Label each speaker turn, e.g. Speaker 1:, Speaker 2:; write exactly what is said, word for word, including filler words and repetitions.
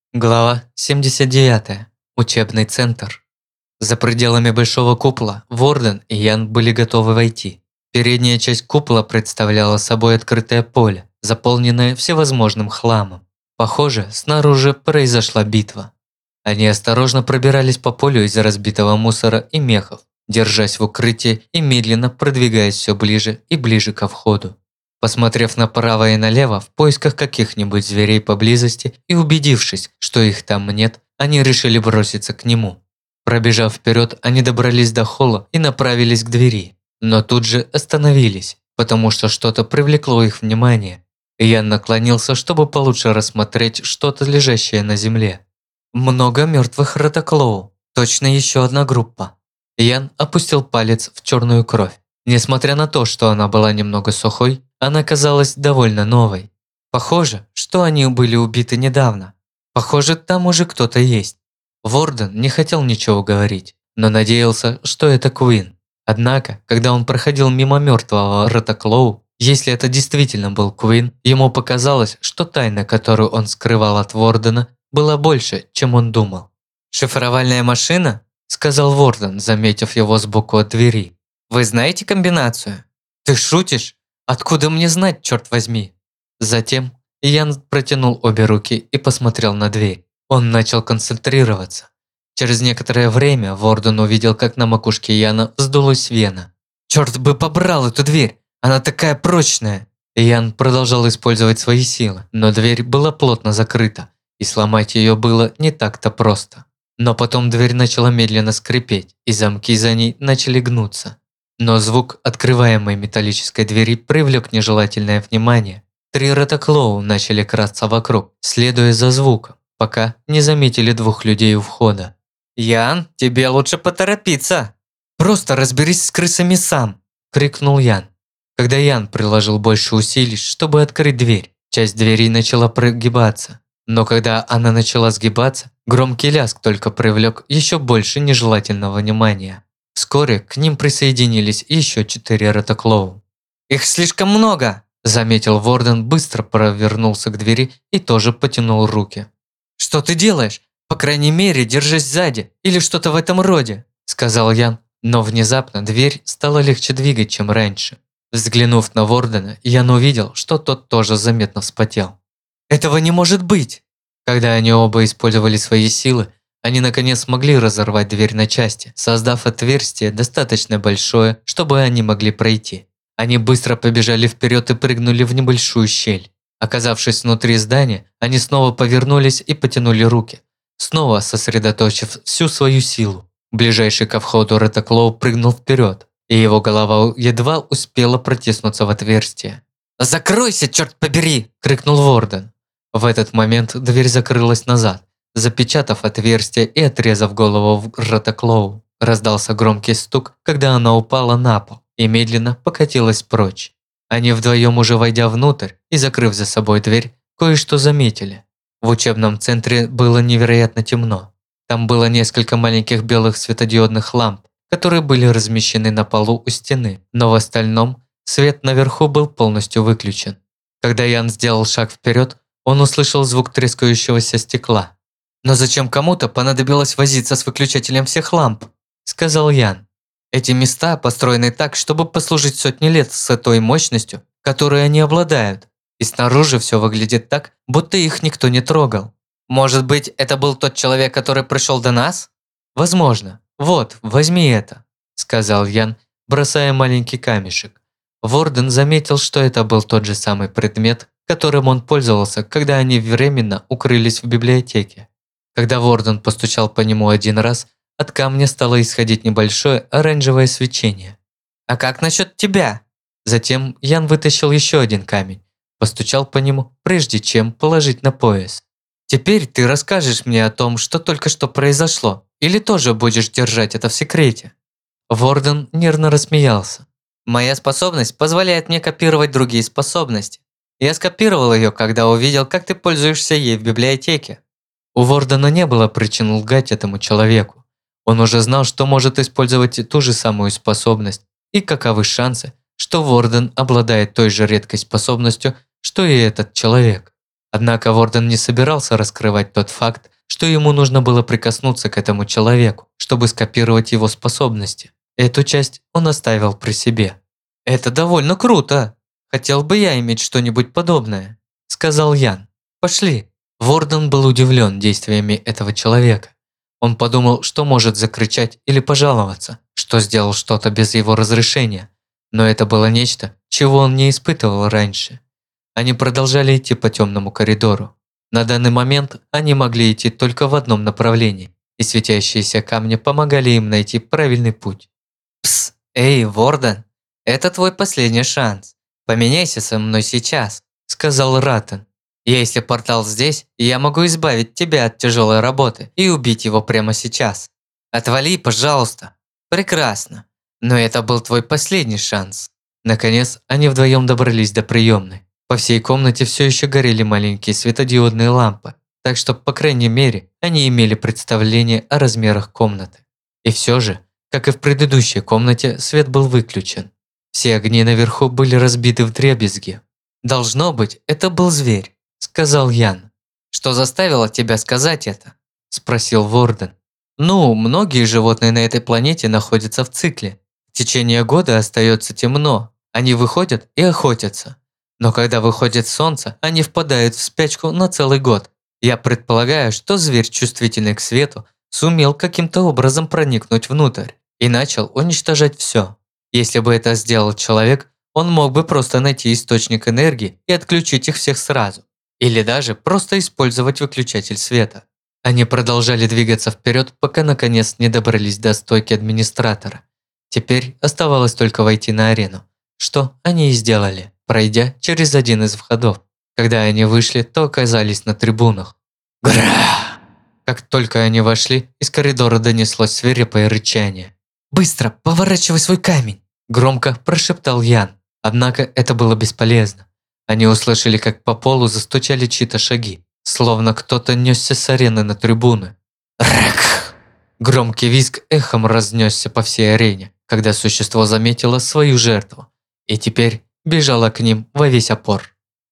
Speaker 1: Глава семьдесят девять. Учебный центр. За пределами большого купола Ворден и Ян были готовы войти. Передняя часть купола представляла собой открытое поле, заполненное всевозможным хламом. Похоже, снаружи произошла битва. Они осторожно пробирались по полю из разбитого мусора и мехов, держась в укрытии и медленно продвигаясь все ближе и ближе ко входу. Посмотрев направо и налево в поисках каких-нибудь зверей поблизости и убедившись, что их там нет, они решили броситься к нему. Пробежав вперед, они добрались до холла и направились к двери, но тут же остановились, потому что что-то привлекло их внимание. Ян наклонился, чтобы получше рассмотреть что-то, лежащее на земле. Много мертвых ротоклоу, точно еще одна группа. Ян опустил палец в черную кровь. Несмотря на то, что она была немного сухой, она казалась довольно новой. Похоже, что они были убиты недавно. Похоже, там уже кто-то есть. Ворден не хотел ничего говорить, но надеялся, что это Куин. Однако, когда он проходил мимо мертвого Ротоклоу, если это действительно был Куин, ему показалось, что тайна, которую он скрывал от Вордена, была больше, чем он думал. «Шифровальная машина?» – сказал Ворден, заметив его сбоку от двери. «Вы знаете комбинацию?» «Ты шутишь? Откуда мне знать, черт возьми?» Затем Ян протянул обе руки и посмотрел на дверь. Он начал концентрироваться. Через некоторое время Ворден увидел, как на макушке Яна вздулась вена. «Черт бы побрал эту дверь! Она такая прочная!» Ян продолжал использовать свои силы, но дверь была плотно закрыта, и сломать ее было не так-то просто. Но потом дверь начала медленно скрипеть, и замки за ней начали гнуться. Но звук открываемой металлической двери привлек нежелательное внимание. Три Ротоклоу начали красться вокруг, следуя за звуком, пока не заметили двух людей у входа. «Ян, тебе лучше поторопиться!» «Просто разберись с крысами сам!» – крикнул Ян. Когда Ян приложил больше усилий, чтобы открыть дверь, часть двери начала прогибаться. Но когда она начала сгибаться, громкий лязг только привлек еще больше нежелательного внимания. Вскоре к ним присоединились еще четыре Ротоклоу. «Их слишком много!» – заметил Ворден, быстро провернулся к двери и тоже потянул руки. «Что ты делаешь? По крайней мере, держись сзади или что-то в этом роде», – сказал Ян. Но внезапно дверь стала легче двигать, чем раньше. Взглянув на Вордена, Ян увидел, что тот тоже заметно вспотел. «Этого не может быть!» Когда они оба использовали свои силы, они наконец смогли разорвать дверь на части, создав отверстие достаточно большое, чтобы они могли пройти. Они быстро побежали вперед и прыгнули в небольшую щель. Оказавшись внутри здания, они снова повернулись и потянули руки, снова сосредоточив всю свою силу. Ближайший ко входу Ротоклоу прыгнул вперед, и его голова едва успела протиснуться в отверстие. «Закройся, черт побери!» – крикнул Ворден. В этот момент дверь закрылась назад, запечатав отверстие и отрезав голову Ротоклоу. Раздался громкий стук, когда она упала на пол и медленно покатилась прочь. Они вдвоем, уже войдя внутрь и закрыв за собой дверь, кое-что заметили. В учебном центре было невероятно темно. Там было несколько маленьких белых светодиодных ламп, которые были размещены на полу у стены, но в остальном свет наверху был полностью выключен. Когда Ян сделал шаг вперед, он услышал звук трескающегося стекла. «Но зачем кому-то понадобилось возиться с выключателем всех ламп?» – сказал Ян. «Эти места построены так, чтобы послужить сотни лет с той мощностью, которой они обладают. И снаружи все выглядит так, будто их никто не трогал. Может быть, это был тот человек, который пришел до нас?» «Возможно. Вот, возьми это», – сказал Ян, бросая маленький камешек. Ворден заметил, что это был тот же самый предмет, которым он пользовался, когда они временно укрылись в библиотеке. Когда Ворден постучал по нему один раз, от камня стало исходить небольшое оранжевое свечение. «А как насчет тебя?» Затем Ян вытащил еще один камень, постучал по нему, прежде чем положить на пояс. «Теперь ты расскажешь мне о том, что только что произошло, или тоже будешь держать это в секрете?» Ворден нервно рассмеялся. «Моя способность позволяет мне копировать другие способности. Я скопировал ее, когда увидел, как ты пользуешься ей в библиотеке». У Вордена не было причин лгать этому человеку. Он уже знал, что может использовать ту же самую способность, и каковы шансы, что Ворден обладает той же редкой способностью, что и этот человек. Однако Ворден не собирался раскрывать тот факт, что ему нужно было прикоснуться к этому человеку, чтобы скопировать его способности. Эту часть он оставил при себе. «Это довольно круто! Хотел бы я иметь что-нибудь подобное», – сказал Ян. «Пошли». Ворден был удивлен действиями этого человека. Он подумал, что может закричать или пожаловаться, что сделал что-то без его разрешения. Но это было нечто, чего он не испытывал раньше. Они продолжали идти по темному коридору. На данный момент они могли идти только в одном направлении, и светящиеся камни помогали им найти правильный путь. «Пс, эй, Ворден, это твой последний шанс. Поменяйся со мной сейчас», – сказал Раттен. «Если портал здесь, я могу избавить тебя от тяжелой работы и убить его прямо сейчас. Отвали, пожалуйста». «Прекрасно. Но это был твой последний шанс». Наконец, они вдвоем добрались до приемной. По всей комнате все еще горели маленькие светодиодные лампы, так что, по крайней мере, они имели представление о размерах комнаты. И все же, как и в предыдущей комнате, свет был выключен. Все огни наверху были разбиты вдребезги. «Должно быть, это был зверь», – сказал Ян. «Что заставило тебя сказать это?» – спросил Ворден. «Ну, многие животные на этой планете находятся в цикле. В течение года остается темно, они выходят и охотятся. Но когда выходит солнце, они впадают в спячку на целый год. Я предполагаю, что зверь, чувствительный к свету, сумел каким-то образом проникнуть внутрь и начал уничтожать все. Если бы это сделал человек, он мог бы просто найти источник энергии и отключить их всех сразу. Или даже просто использовать выключатель света». Они продолжали двигаться вперед, пока наконец не добрались до стойки администратора. Теперь оставалось только войти на арену, что они и сделали, пройдя через один из входов. Когда они вышли, то оказались на трибунах. Гра! Как только они вошли, из коридора донеслось свирепое рычание. «Быстро, поворачивай свой камень!» – громко прошептал Ян. Однако это было бесполезно. Они услышали, как по полу застучали чьи-то шаги, словно кто-то несся с арены на трибуны. Рэк! Громкий визг эхом разнесся по всей арене, когда существо заметило свою жертву, и теперь бежало к ним во весь опор.